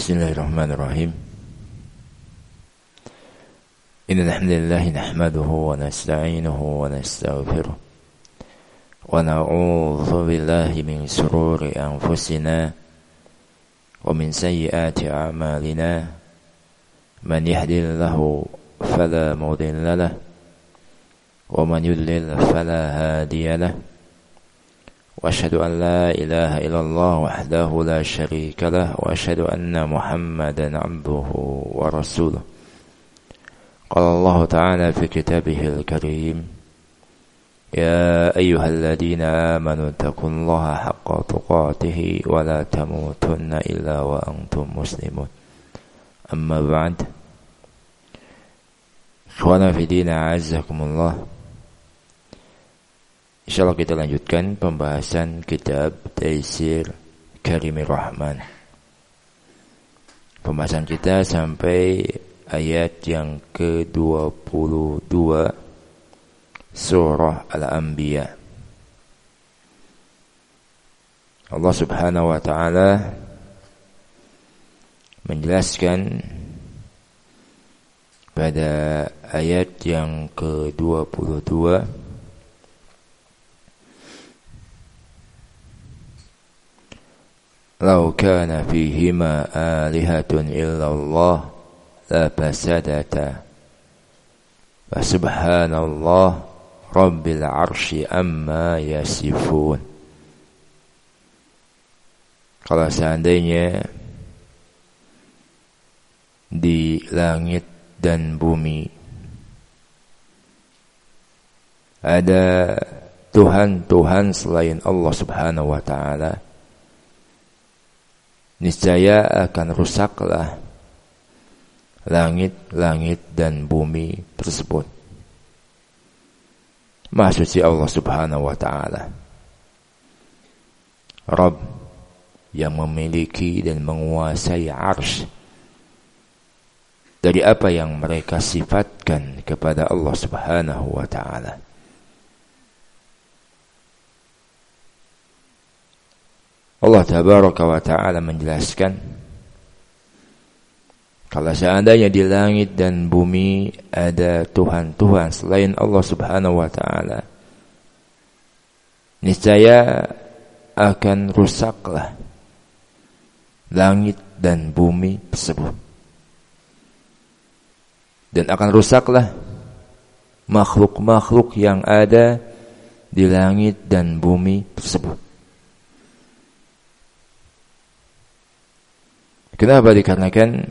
Bismillahirrahmanirrahim. Innal hamdalillah nahmaduhu wa nasta'inuhu wa nastaghfiruh wa na'udzu billahi min shururi anfusina wa min sayyiati a'malina. Man yahdihillahu fala mudilla lahu wa man yudlil fala hadiya lahu. Wa asyhadu an la ilaha illallah wahdahu la syarika lah wa asyhadu anna Muhammadan 'abduhu wa rasuluh. Qala Allah ta'ala fi kitabihil karim, ya ayyuhalladzina amanu taqullaha haqqa tuqatih wa la tamutunna illa wa antum muslimun. Amma ba'd. Ikhwana fi din, a'azzakumullah. Insyaallah kita lanjutkan pembahasan kitab Taisir Karimir Rahman. Pembahasan kita sampai ayat yang ke-22 surah Al-Anbiya. Allah Subhanahu wa taala menjelaskan pada ayat yang ke-22, "Lau kana fihima alihatun illallah la fasadata wa subhanallah rabbil arsy amma yasifun." Kalau seandainya di langit dan bumi ada Tuhan-Tuhan selain Allah Subhanahu wa ta'ala, niscaya akan rusaklah langit-langit dan bumi tersebut. Maha suci Allah Subhanahu wa ta'ala, Rabb yang memiliki dan menguasai arsy dari apa yang mereka sifatkan kepada Allah Subhanahu wa ta'ala. Allah Tabaraka wa ta'ala menjelaskan, kalau seandainya di langit dan bumi ada Tuhan-Tuhan selain Allah Subhanahu wa ta'ala, niscaya akan rusaklah langit dan bumi tersebut, dan akan rusaklah makhluk-makhluk yang ada di langit dan bumi tersebut. Kenapa? Dikarenakan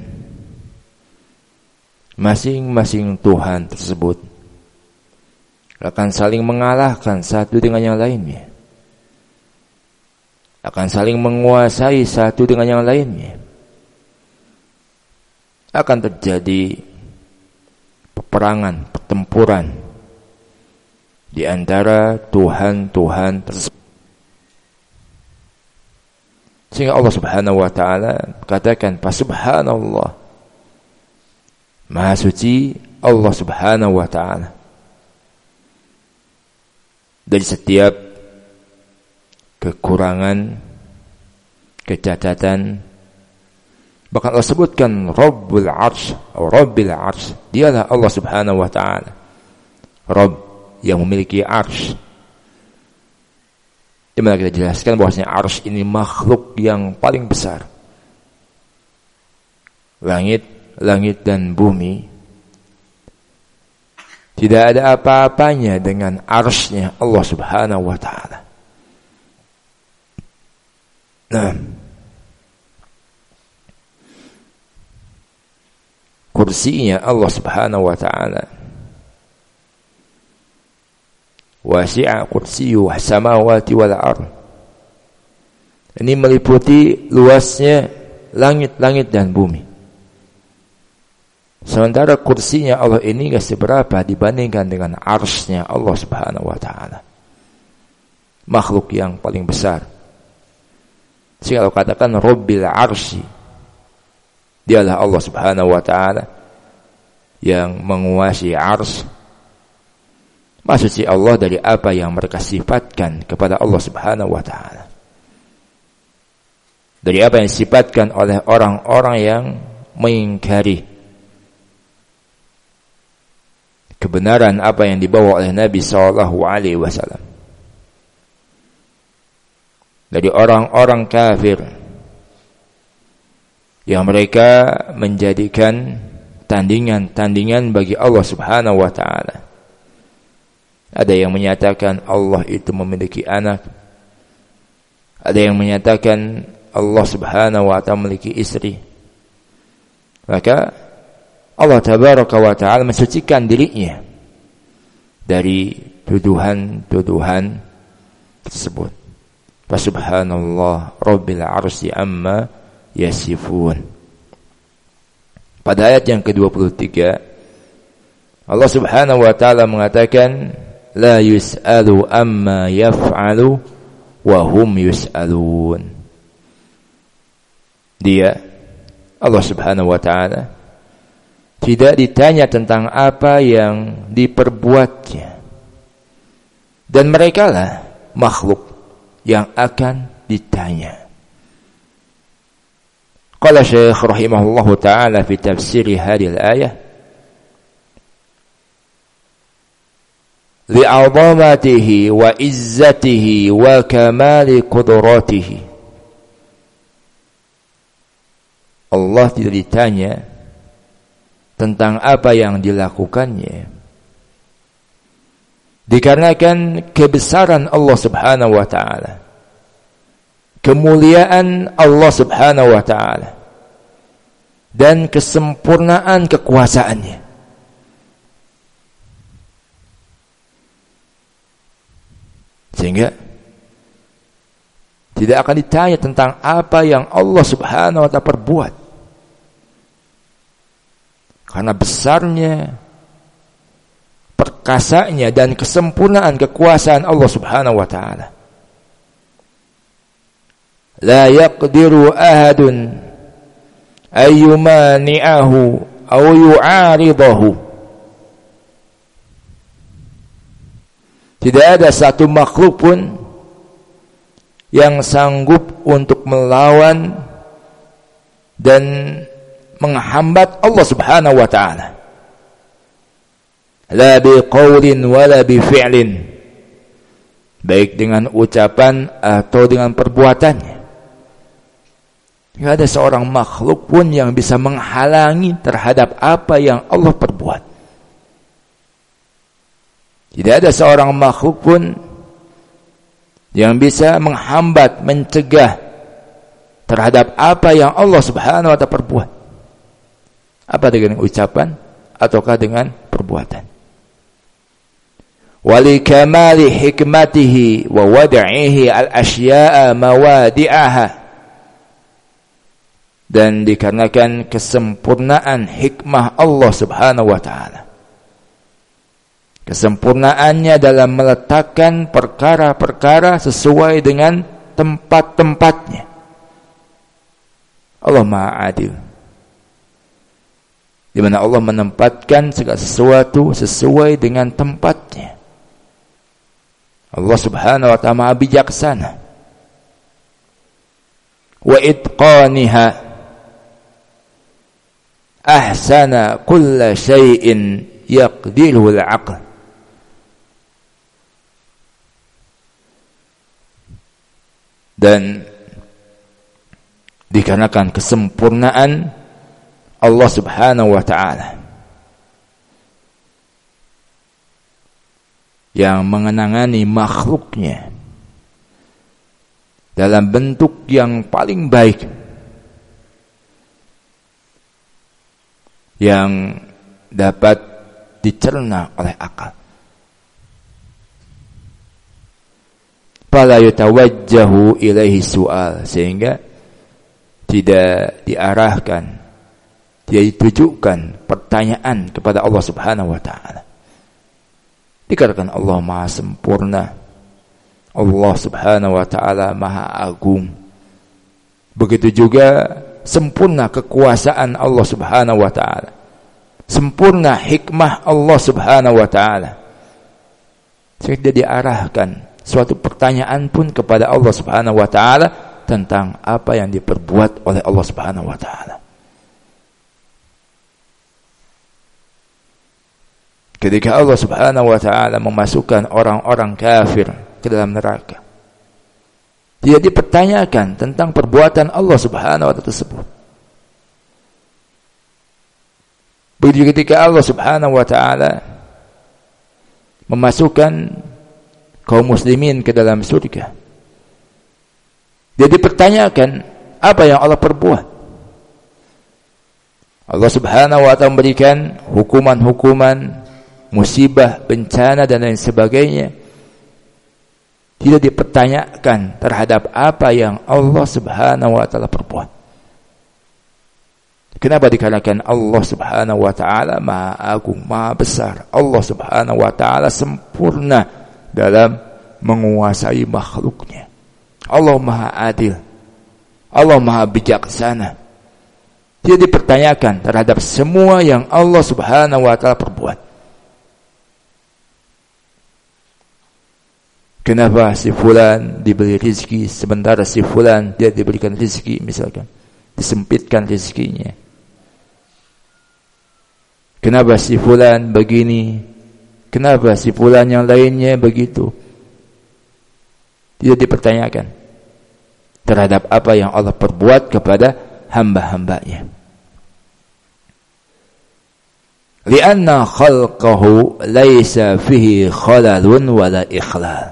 masing-masing Tuhan tersebut akan saling mengalahkan satu dengan yang lainnya, akan saling menguasai satu dengan yang lainnya. Akan terjadi peperangan, pertempuran di antara Tuhan-Tuhan tersebut. Sehingga Allah Subhanahu wa ta'ala katakan, Subhanallah, Maha suci Allah Subhanahu wa ta'ala dari setiap kekurangan, kecacatan. Bahkan Allah sebutkan Rabbul Arsy atau Rabbil Arsy, dialah Allah Subhanahu wa ta'ala, Rabb yang memiliki arsy. Di mana kita jelaskan bahwasanya arsy ini makhluk yang paling besar. Langit dan bumi tidak ada apa-apanya dengan arsy-Nya Allah Subhanahu wa ta'ala. Nah, kursinya Allah Subhanahu wa ta'ala wasi'a kursiyyu samawati wal ardh. Ini meliputi luasnya langit-langit dan bumi. Sementara kursinya Allah ini enggak seberapa dibandingkan dengan arsy-Nya Allah Subhanahu wa ta'ala, makhluk yang paling besar. Sehingga kalau katakan Rabbil Arsy, dialah Allah Subhanahu wa ta'ala yang menguasai arsy. Maha suci Allah dari apa yang mereka sifatkan kepada Allah Subhanahu wa ta'ala. dari apa yang disifatkan oleh orang-orang yang mengingkari kebenaran apa yang dibawa oleh Nabi sallallahu alaihi wasallam. Dari orang-orang kafir yang mereka menjadikan tandingan-tandingan bagi Allah Subhanahu wa taala. Ada yang menyatakan Allah itu memiliki anak. Ada yang menyatakan Allah Subhanahu wa taala memiliki istri. Maka Allah Tabaraka wa taala mensucikan dirinya dari tuduhan-tuduhan tersebut. Subhanallah Rabbil Arsy amma yasifun. Pada ayat yang ke-23 Allah Subhanahu wa taala mengatakan la yus'alu amma yaf'alu wa hum yus'alun. Dia Allah Subhanahu wa taala tidak ditanya tentang apa yang diperbuatnya, dan merekalah makhluk yang akan ditanya. Qala Syekh rahimahullahu taala fi tafsir hadhihi al-ayah li'azamatihi wa izzatihi wa kamali qudratihi. Allah tidak ditanya tentang apa yang dilakukannya dikarenakan kebesaran Allah Subhanahu wa taala, kemuliaan Allah Subhanahu wa taala, dan kesempurnaan kekuasaannya. Sehingga tidak akan ditanya tentang apa yang Allah Subhanahu wa taala perbuat. Karena besarnya, perkasanya, dan kesempurnaan kekuasaan Allah Subhanahu wa taala. La yaqdiru ahadun ayyumani'ahu aw yu'aridahu. Tidak ada satu makhluk pun yang sanggup untuk melawan dan menghambat Allah Subhanahu wa taala. La biqaulin wala bifi'lin, baik dengan ucapan atau dengan perbuatannya. Tidak ada seorang makhluk pun yang bisa menghalangi terhadap apa yang Allah perbuat. Tidak ada seorang makhluk pun yang bisa menghambat, mencegah terhadap apa yang Allah Subhanahu wa taala perbuat. Apa dengan ucapan ataukah dengan perbuatan. Wali kamali hikmatihi wa wad'ihi al-asya'a mawadi'aha, dan dikarenakan kesempurnaan hikmah Allah Subhanahu wa taala, kesempurnaannya dalam meletakkan perkara-perkara sesuai dengan tempat-tempatnya. Allah Maha Adil, di mana Allah menempatkan segala sesuatu sesuai dengan tempatnya. Allah Subhanahu wa ta'ala Maha bijaksana. Wa itqaniha ahsana kulla syai'in yaqdiruhu al-'aql. Dan dikarenakan kesempurnaan Allah Subhanahu wa ta'ala yang mengenangani makhluknya dalam bentuk yang paling baik, yang dapat dicerna oleh akal. Fala yatawajjahu ilaihi su'al, sehingga tidak diarahkan, tidak ditujukan pertanyaan kepada Allah Subhanahu wa ta'ala. Dikarenakan Allah Maha sempurna, Allah Subhanahu wa ta'ala Maha agung. Begitu juga sempurna kekuasaan Allah Subhanahu wa ta'ala, sempurna hikmah Allah Subhanahu wa ta'ala. Tidak diarahkan suatu pertanyaan pun kepada Allah Subhanahu wa ta'ala tentang apa yang diperbuat oleh Allah Subhanahu wa taala. Ketika Allah Subhanahu wa taala memasukkan orang-orang kafir ke dalam neraka, dia dipertanyakan tentang perbuatan Allah Subhanahu wa taala tersebut. Begitu ketika Allah Subhanahu wa taala memasukkan kaum muslimin ke dalam surga, dia dipertanyakan apa yang Allah perbuat. Allah Subhanahu wa taala memberikan hukuman-hukuman, musibah, bencana dan lain sebagainya. Tidak dipertanyakan terhadap apa yang Allah Subhanahu wa taala perbuat. Kenapa? Dikarenakan Allah Subhanahu wa taala Maha Agung, Maha Besar. Allah Subhanahu wa taala sempurna dalam menguasai makhluknya. Allah Maha Adil. Allah Maha Bijaksana. Dia dipertanyakan terhadap semua yang Allah Subhanahu wa taala perbuat. Kenapa si fulan diberi rezeki sementara si fulan dia diberikan rezeki, misalkan disempitkan rezekinya? Kenapa si fulan begini? Kenapa si fulan yang lainnya begitu? Tidak dipertanyakan terhadap apa yang Allah perbuat kepada hamba-hambanya. Lianna khalqahu laisa fihi khalalun wala ikhlal.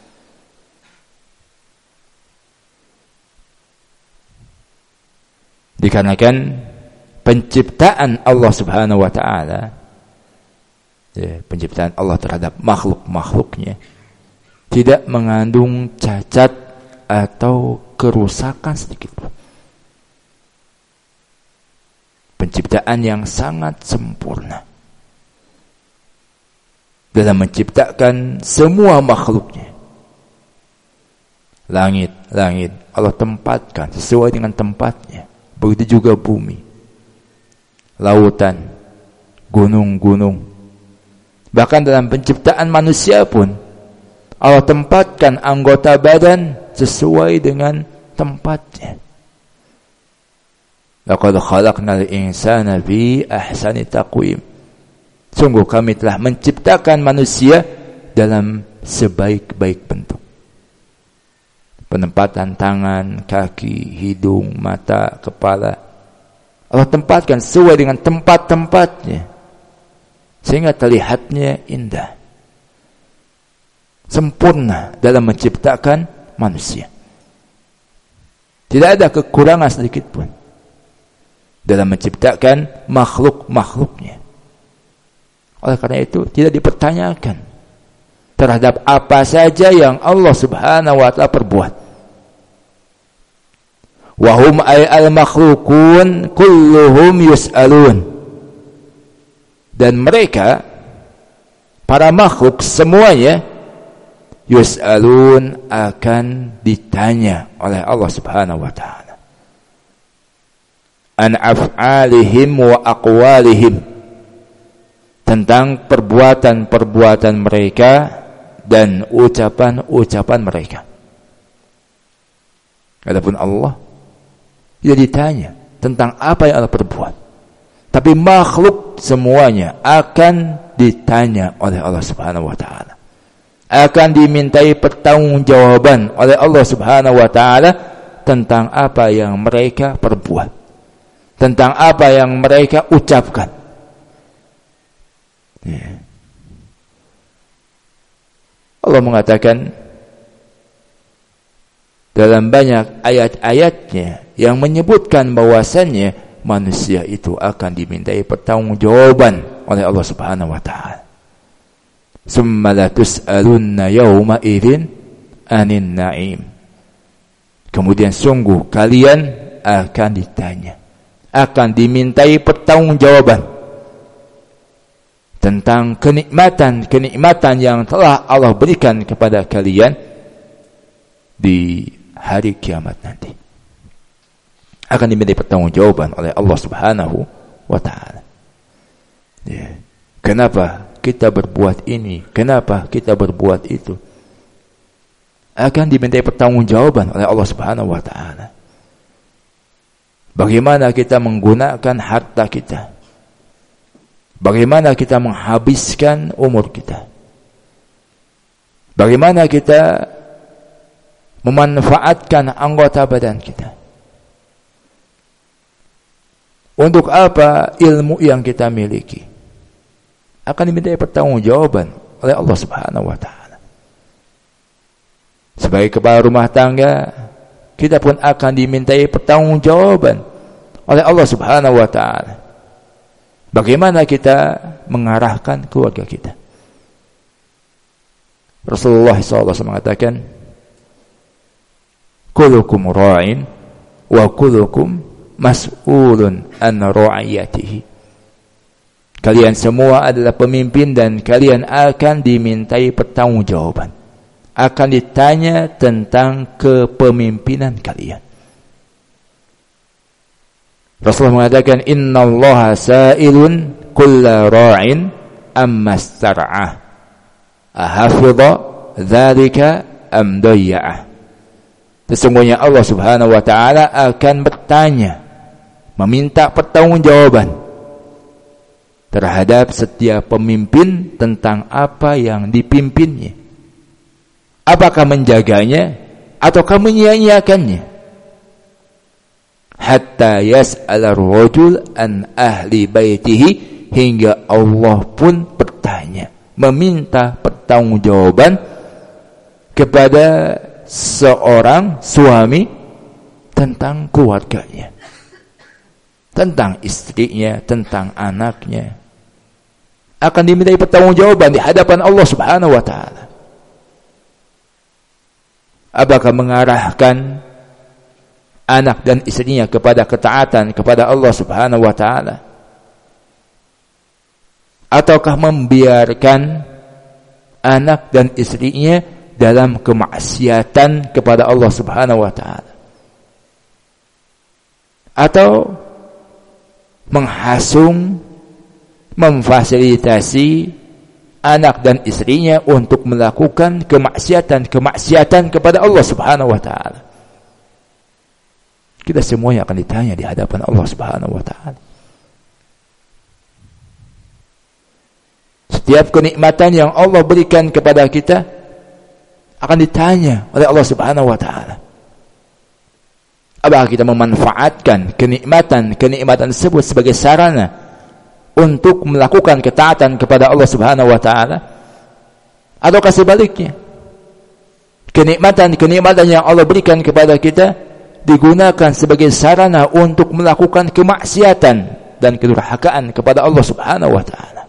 Dikarenakan penciptaan Allah Subhanahu wa taala, penciptaan Allah terhadap makhluk-makhluknya tidak mengandung cacat atau kerusakan sedikit pun. Penciptaan yang sangat sempurna dalam menciptakan semua makhluknya. Langit Allah tempatkan sesuai dengan tempatnya. Begitu juga bumi, lautan, gunung-gunung. Bahkan dalam penciptaan manusia pun Allah tempatkan anggota badan sesuai dengan tempatnya. Laqad khalaqnal insana fi ahsani taqwim. Sungguh kami telah menciptakan manusia dalam sebaik-baik bentuk. Penempatan tangan, kaki, hidung, mata, kepala Allah tempatkan sesuai dengan tempat-tempatnya sehingga terlihatnya indah, sempurna dalam menciptakan manusia. Tidak ada kekurangan sedikit pun dalam menciptakan makhluk-makhluknya. Oleh karena itu tidak dipertanyakan terhadap apa saja yang Allah Subhanahu wa taala perbuat. Wahum ay al-makhlukun kulluhum yus'alun. Dan mereka, para makhluk semuanya, yus'alun, akan ditanya oleh Allah Subhanahu wa ta'ala. An af'alihim wa aqwalihim. Tentang perbuatan-perbuatan mereka dan ucapan-ucapan mereka. Adapun Allah, dia ditanya tentang apa yang Allah perbuat. Tapi makhluk semuanya akan ditanya oleh Allah Subhanahu wa taala. Akan dimintai pertanggungjawaban oleh Allah Subhanahu wa taala tentang apa yang mereka perbuat. Tentang apa yang mereka ucapkan. Allah mengatakan dalam banyak ayat-ayatnya yang menyebutkan bahwasannya manusia itu akan dimintai pertanggungjawaban oleh Allah Subhanahu wa taala. Summa la tus'alunna yawma idzin 'anin na'im. Kemudian sungguh kalian akan ditanya, akan dimintai pertanggungjawaban tentang kenikmatan yang telah Allah berikan kepada kalian di hari kiamat nanti. Akan diminta pertanggungjawaban oleh Allah Subhanahu wa taala. Kenapa kita berbuat ini? Kenapa kita berbuat itu? akan dimintai pertanggungjawaban oleh Allah Subhanahu wa taala. Bagaimana kita menggunakan harta kita? Bagaimana kita menghabiskan umur kita? Bagaimana kita memanfaatkan anggota badan kita? Untuk apa ilmu yang kita miliki? Akan dimintai pertanggungjawaban oleh Allah Subhanahu wa taala. Sebagai kepala rumah tangga, kita pun akan dimintai pertanggungjawaban oleh Allah Subhanahu wa taala. Bagaimana kita mengarahkan keluarga kita? Rasulullah SAW mengatakan, "Kullukum ra'in wa kullukum mas'ulun an ra'iyatihi." Kalian semua adalah pemimpin dan kalian akan dimintai pertanggungjawaban. Akan ditanya tentang kepemimpinan kalian. Rasulullah mengatakan, "Innallaha sa'ilun kulla ra'in amma star'ah. Ahafidha dzalika am dayya'ah." Sesungguhnya Allah Subhanahu wa taala akan bertanya, meminta pertanggungjawaban terhadap setiap pemimpin tentang apa yang dipimpinnya. Apakah menjaganya ataukah menyia-nyiakannya? Hatta yas'ala ar-rajul an ahli baitihi, hingga Allah pun bertanya, meminta pertanggungjawaban kepada seorang suami tentang keluarganya, tentang istrinya, tentang anaknya. Akan dimintai pertanggungjawaban di hadapan Allah Subhanahu wa taala. Apakah mengarahkan anak dan istrinya kepada ketaatan kepada Allah Subhanahu wa taala, ataukah membiarkan anak dan istrinya dalam kemaksiatan kepada Allah Subhanahu wa taala, atau menghasung, memfasilitasi anak dan istrinya untuk melakukan kemaksiatan kepada Allah Subhanahu wa taala. Kita semuanya akan ditanya di hadapan Allah Subhanahu wa taala. Setiap kenikmatan yang Allah berikan kepada kita akan ditanya oleh Allah Subhanahu wa taala. Apakah kita memanfaatkan kenikmatan tersebut sebagai sarana untuk melakukan ketaatan kepada Allah Subhanahu wa taala, ataukah sebaliknya, kenikmatan yang Allah berikan kepada kita digunakan sebagai sarana untuk melakukan kemaksiatan dan kedurhakaan kepada Allah Subhanahu wa taala.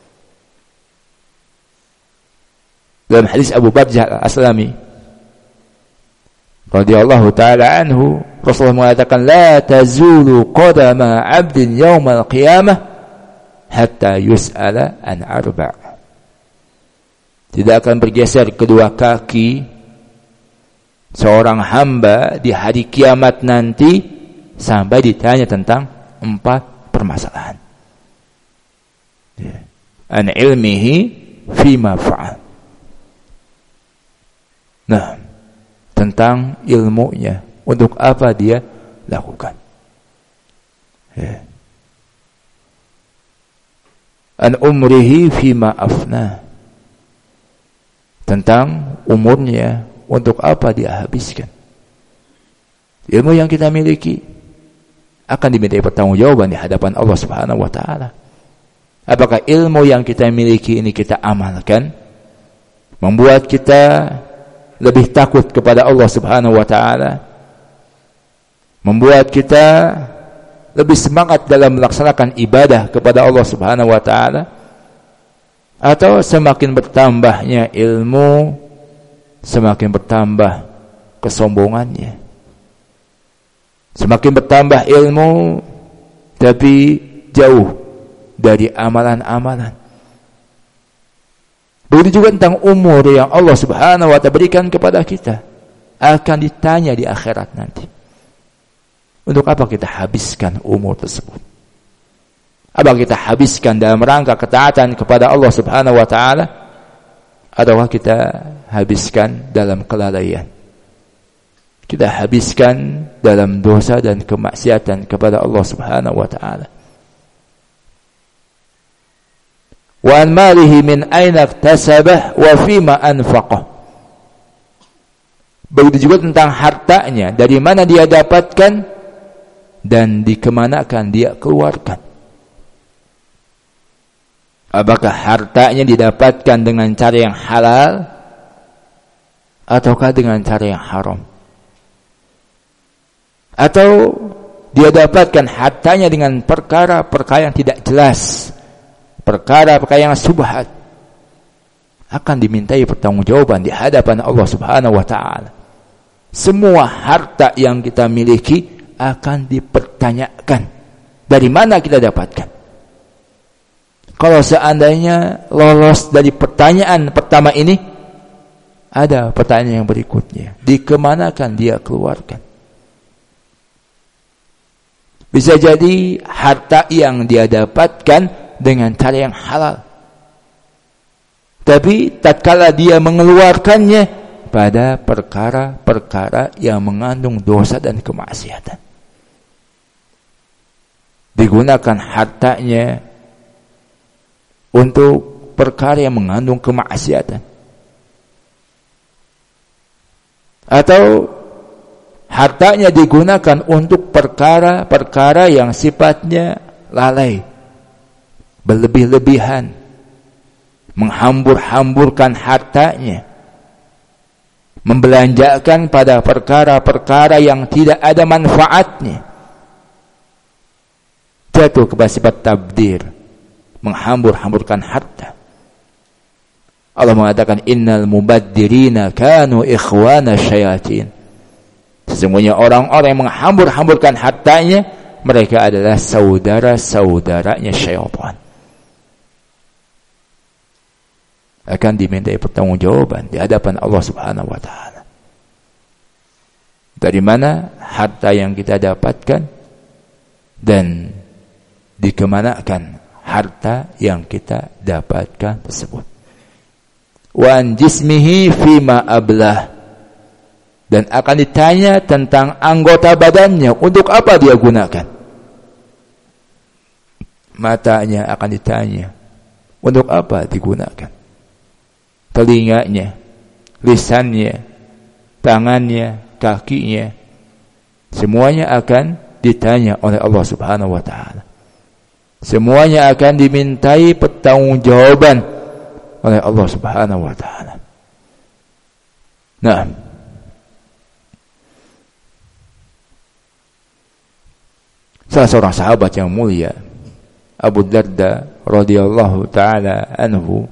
Dalam hadis Abu Barjah Al-Aslami radhiyallahu taala anhu, Rasulullah mengatakan, "La tazulu qadama 'abdin yaumal qiyamah hatta yus'ala an arba'." Tidak akan bergeser kedua kaki seorang hamba di hari kiamat nanti sampai ditanya tentang 4 permasalahan. An ilmihi fima fa'al. Nah, tentang ilmunya, untuk apa dia lakukan. An umrihi fima afna. Tentang umurnya, untuk apa dia habiskan. Ilmu yang kita miliki akan dimintai pertanggungjawaban di hadapan Allah Subhanahu wa taala. Apakah ilmu yang kita miliki ini kita amalkan, membuat kita lebih takut kepada Allah Subhanahu wa taala, membuat kita lebih semangat dalam melaksanakan ibadah kepada Allah Subhanahu wa taala, atau semakin bertambahnya ilmu, semakin bertambah kesombongannya. Semakin bertambah ilmu tapi jauh dari amalan-amalan. Begitu juga tentang umur yang Allah Subhanahu wa taala berikan kepada kita, akan ditanya di akhirat nanti. Untuk apa kita habiskan umur tersebut? Apa kita habiskan dalam rangka ketaatan kepada Allah Subhanahu wa taala, ataukah kita habiskan dalam kelalaian? Kita habiskan dalam dosa dan kemaksiatan kepada Allah Subhanahu wa taala. Wa an malihi min aina iktasabah wa fima anfaqah. Begitu juga tentang hartanya, dari mana dia dapatkan dan dikemanakan dia keluarkan. Apakah hartanya didapatkan dengan cara yang halal ataukah dengan cara yang haram? Atau dia dapatkan hartanya dengan perkara-perkara yang tidak jelas, perkara-perkara yang subhat, akan dimintai pertanggungjawaban di hadapan Allah Subhanahu wa taala. Semua harta yang kita miliki akan dipertanyakan. Dari mana kita dapatkan? Kalau seandainya lolos dari pertanyaan pertama ini, ada pertanyaan yang berikutnya. Dikemanakan dia keluarkan? Bisa jadi harta yang dia dapatkan dengan cara yang halal. Tapi tatkala dia mengeluarkannya pada perkara-perkara yang mengandung dosa dan kemaksiatan. Digunakan hartanya untuk perkara yang mengandung kemaksiatan. Atau hartanya digunakan untuk perkara-perkara yang sifatnya lalai, berlebih-lebihan, menghambur-hamburkan hartanya, membelanjakan pada perkara-perkara yang tidak ada manfaatnya, jatuh kepada sifat tabdir, menghambur-hamburkan harta. Allah mengatakan innal mubaddirina kanu ikhwana syayatin. Sesungguhnya orang-orang yang menghambur-hamburkan hartanya, mereka adalah saudara-saudaranya syaitan. Akan dimintai pertanggungjawaban di hadapan Allah Subhanahu wa taala. Dari mana harta yang kita dapatkan dan dikemanakan harta yang kita dapatkan tersebut. Wa an jismihi fima ablah, dan akan ditanya tentang anggota badannya, untuk apa dia gunakan. Matanya akan ditanya, untuk apa digunakan. Telinganya, lisannya, tangannya, kakinya, semuanya akan ditanya oleh Allah Subhanahu wa taala. Semuanya akan dimintai pertanggungjawaban oleh Allah Subhanahu wa taala. Nah, salah seorang sahabat yang mulia, Abu Darda radhiyallahu taala anhu,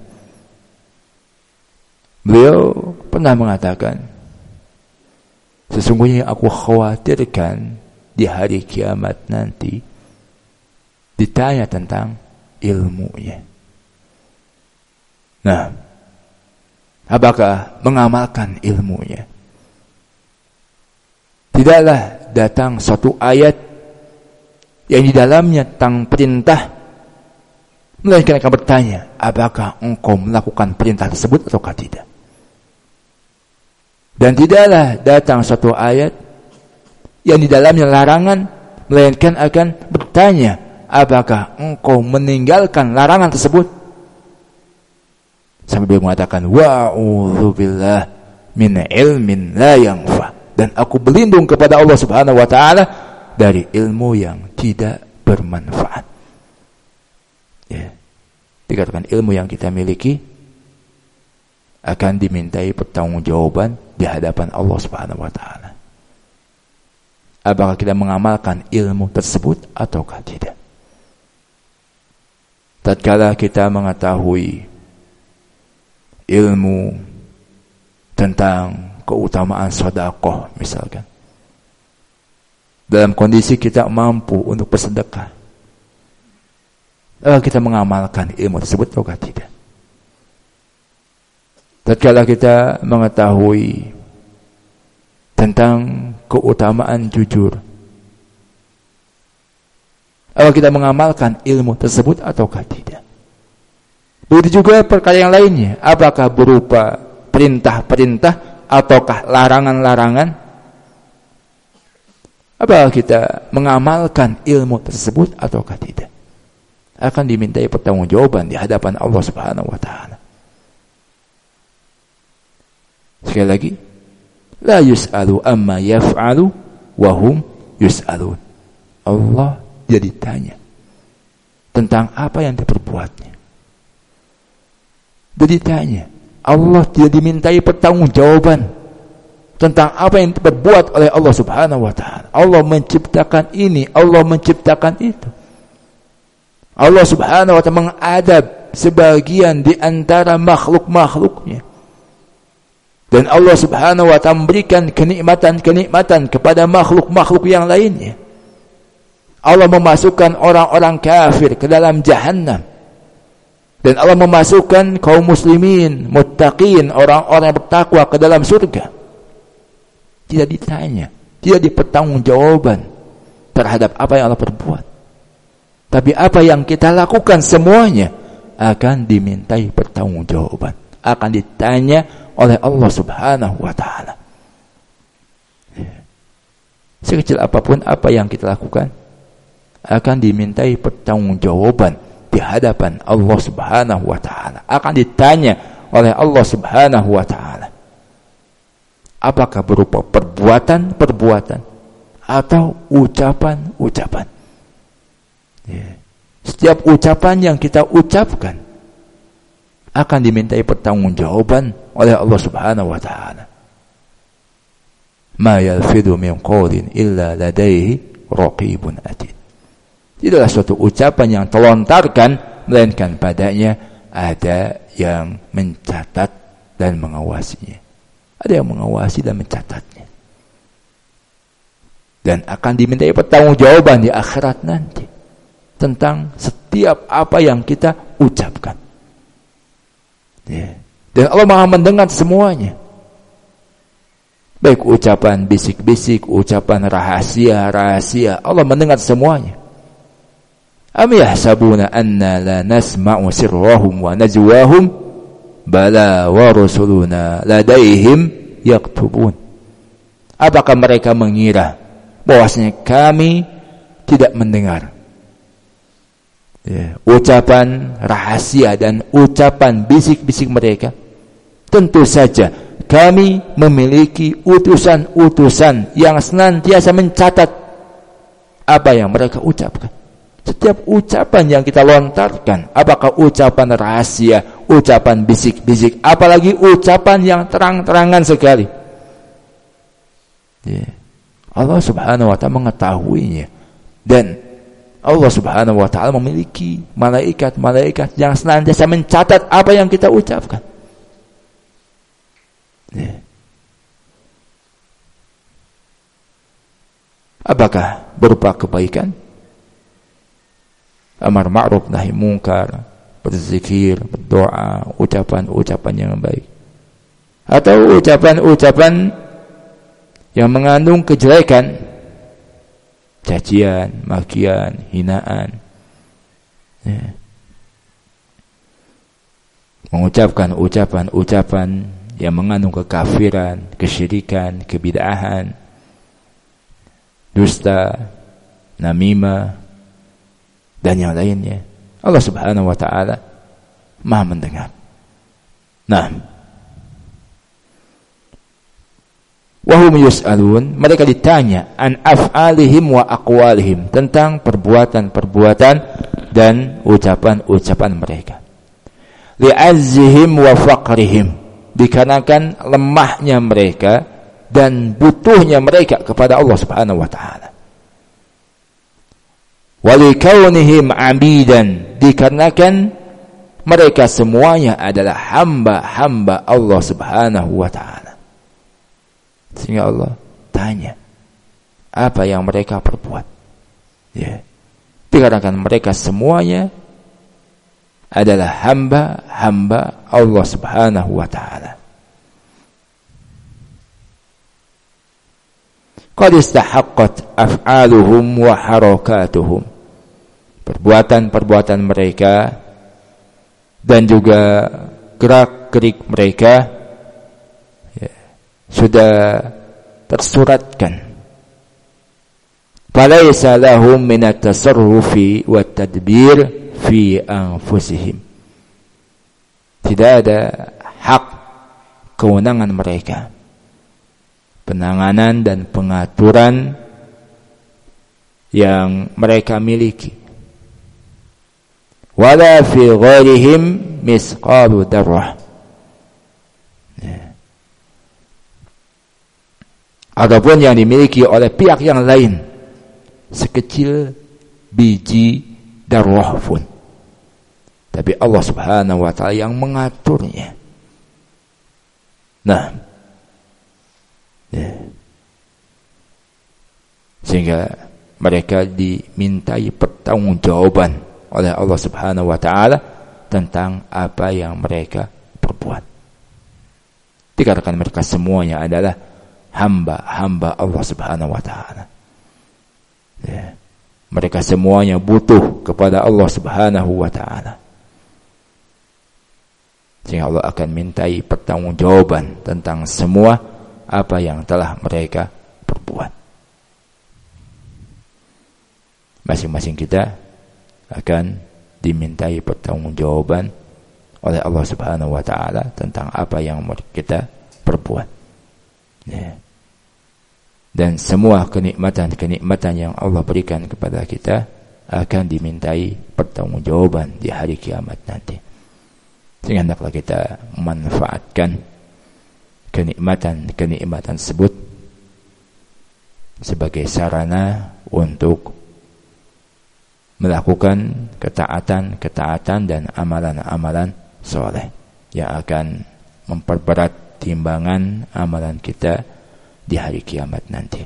beliau pernah mengatakan, sesungguhnya aku khawatirkan di hari kiamat nanti ditanya tentang ilmunya. Nah, apakah mengamalkan ilmunya? Tidaklah datang suatu ayat yang di dalamnya tentang perintah, melainkan akan bertanya, apakah engkau melakukan perintah tersebut ataukah tidak? Dan tidaklah datang suatu ayat yang di dalamnya larangan, melainkan akan bertanya, apakah engkau meninggalkan larangan tersebut? Sampai beliau mengatakan, wa'udzubillah min ilmin la yanfa, dan aku berlindung kepada Allah Subhanahu wa taala dari ilmu yang tidak bermanfaat. Ya. Dikatakan ilmu yang kita miliki akan dimintai pertanggungjawaban di hadapan Allah Subhanahu wa taala. Apakah kita mengamalkan ilmu tersebut ataukah tidak? Tatkala kita mengetahui ilmu tentang keutamaan sedekah misalkan, dalam kondisi kita mampu untuk bersedekah, kita mengamalkan ilmu tersebut ataukah tidak? Tatkala kita mengetahui tentang keutamaan jujur, kita mengamalkan ilmu tersebut ataukah tidak? Begitu juga perkara yang lainnya, apakah berupa perintah-perintah ataukah larangan-larangan. Apakah kita mengamalkan ilmu tersebut ataukah tidak, akan dimintai pertanggungjawaban di hadapan Allah Subhanahu wa taala. Sekali lagi, la yus'alu amma yaf'alu wa hum yus'alun. Allah jadi tanya tentang apa yang diperbuatnya. Jadi tanya, Allah tidak dimintai pertanggungjawaban tentang apa yang diperbuat oleh Allah Subhanahu wa taala. Allah menciptakan ini, Allah menciptakan itu. Allah Subhanahu wa taala mengadab sebagian di antara makhluk-makhluknya. Dan Allah Subhanahu wa taala memberikan kenikmatan-kenikmatan kepada makhluk-makhluk yang lainnya. Allah memasukkan orang-orang kafir ke dalam jahannam. Dan Allah memasukkan kaum muslimin, muttaqin, orang-orang yang bertakwa ke dalam surga. Tidak ditanya, tidak dipertanggungjawaban terhadap apa yang Allah perbuat. Tapi apa yang kita lakukan semuanya akan dimintai pertanggungjawaban, akan ditanya oleh Allah Subhanahu wa taala. Sekecil apapun apa yang kita lakukan akan dimintai pertanggungjawaban di hadapan Allah Subhanahu wa taala, akan ditanya oleh Allah Subhanahu wa taala. Apakah berupa perbuatan-perbuatan atau ucapan-ucapan. Setiap ucapan yang kita ucapkan akan dimintai pertanggungjawaban oleh Allah Subhanahu wa taala. Ma yalfidu min qawlin illa ladaihi raqibun atid. Tidaklah suatu ucapan yang terlontarkan melainkan padanya ada yang mencatat dan mengawasinya. Ada yang mengawasi dan mencatatnya. Dan akan dimintai pertanggungjawaban di akhirat nanti tentang setiap apa yang kita ucapkan. Dan Allah Maha mendengar semuanya. Baik ucapan bisik-bisik, ucapan rahasia-rahasia, Allah mendengar semuanya. Am yahsabuna anna la nasma'u sirrahum wa najwahum bala wa rusuluna ladaihim yaktubun. Apakah mereka mengira bahwasanya kami tidak mendengar ucapan rahasia dan ucapan bisik-bisik mereka? Tentu saja kami memiliki utusan-utusan yang senantiasa mencatat apa yang mereka ucapkan. Setiap ucapan yang kita lontarkan, apakah ucapan rahasia, ucapan bisik-bisik, apalagi ucapan yang terang-terangan sekali, Allah Subhanahu wa ta'ala mengetahuinya. Dan Allah Subhanahu wa ta'ala memiliki malaikat-malaikat yang senantiasa mencatat apa yang kita ucapkan. Apakah berupa kebaikan, amar ma'ruf nahi mungkar, berzikir, berdoa, ucapan-ucapan yang baik, atau ucapan-ucapan yang mengandung kejelekan, cacian, makian, hinaan, mengucapkan ucapan-ucapan yang mengandung kekafiran, kesyirikan, kebid'ahan, dusta, namimah, dan yang lainnya. Allah Subhanahu wa ta'ala Maha mendengar. Nah, wahum yus'alun, mereka ditanya an af'alihim wa aqwalihim, tentang perbuatan-perbuatan dan ucapan-ucapan mereka. Li'azzihim wa faqrihim, dikarenakan lemahnya mereka dan butuhnya mereka kepada Allah Subhanahu wa ta'ala. Walikaunihim abidan, dikarenakan mereka semuanya adalah hamba-hamba Allah Subhanahu wa ta'ala. Sehingga Allah tanya apa yang mereka perbuat. Dikarenakan mereka semuanya adalah hamba-hamba Allah Subhanahu wa ta'ala. Qad istahaqqat af'aluhum wa harakatuhum, perbuatan-perbuatan mereka dan juga gerak-gerik mereka ya, sudah tersuratkan. Falaysa lahum min at-tasarrufi wat-tadbir fi anfusihim. Tidak ada hak kewenangan mereka, penanganan dan pengaturan yang mereka miliki. Wala fi ghairihim misqalu darrah. Adapun yang dimiliki oleh pihak yang lain, sekecil biji darrah pun, tapi Allah Subhanahu wa ta'ala yang mengaturnya. Nah, sehingga mereka dimintai pertanggungjawaban oleh Allah Subhanahu wa ta'ala tentang apa yang mereka perbuat. Dikatakan mereka semuanya adalah hamba-hamba Allah Subhanahu wa ta'ala. Ya. Mereka semuanya butuh kepada Allah Subhanahu wa ta'ala. Sehingga Allah akan mintai pertanggungjawaban tentang semua apa yang telah mereka perbuat. Masing-masing kita akan dimintai pertanggungjawaban oleh Allah Subhanahu wa ta'ala tentang apa yang kita perbuat. Ya. Dan semua kenikmatan-kenikmatan yang Allah berikan kepada kita akan dimintai pertanggungjawaban di hari kiamat nanti. Sehingga hendaklah kita memanfaatkan kenikmatan-kenikmatan tersebut sebagai sarana untuk melakukan ketaatan dan amalan-amalan soleh yang akan memperberat timbangan amalan kita di hari kiamat nanti.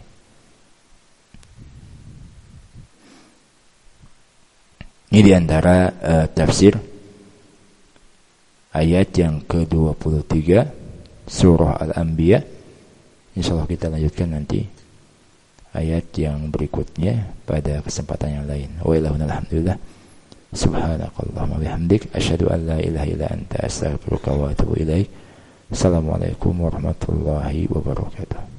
Ini diantara tafsir ayat yang ke-23 surah Al-Anbiya. Insyaallah kita lanjutkan nanti ayat yang berikutnya pada kesempatan yang lain. Alhamdulillah. Subhanakallahumma bihamdik asyhadu an la ilaha illa anta astaghfiruka wa atubu ilaik. Assalamualaikum warahmatullahi wabarakatuh.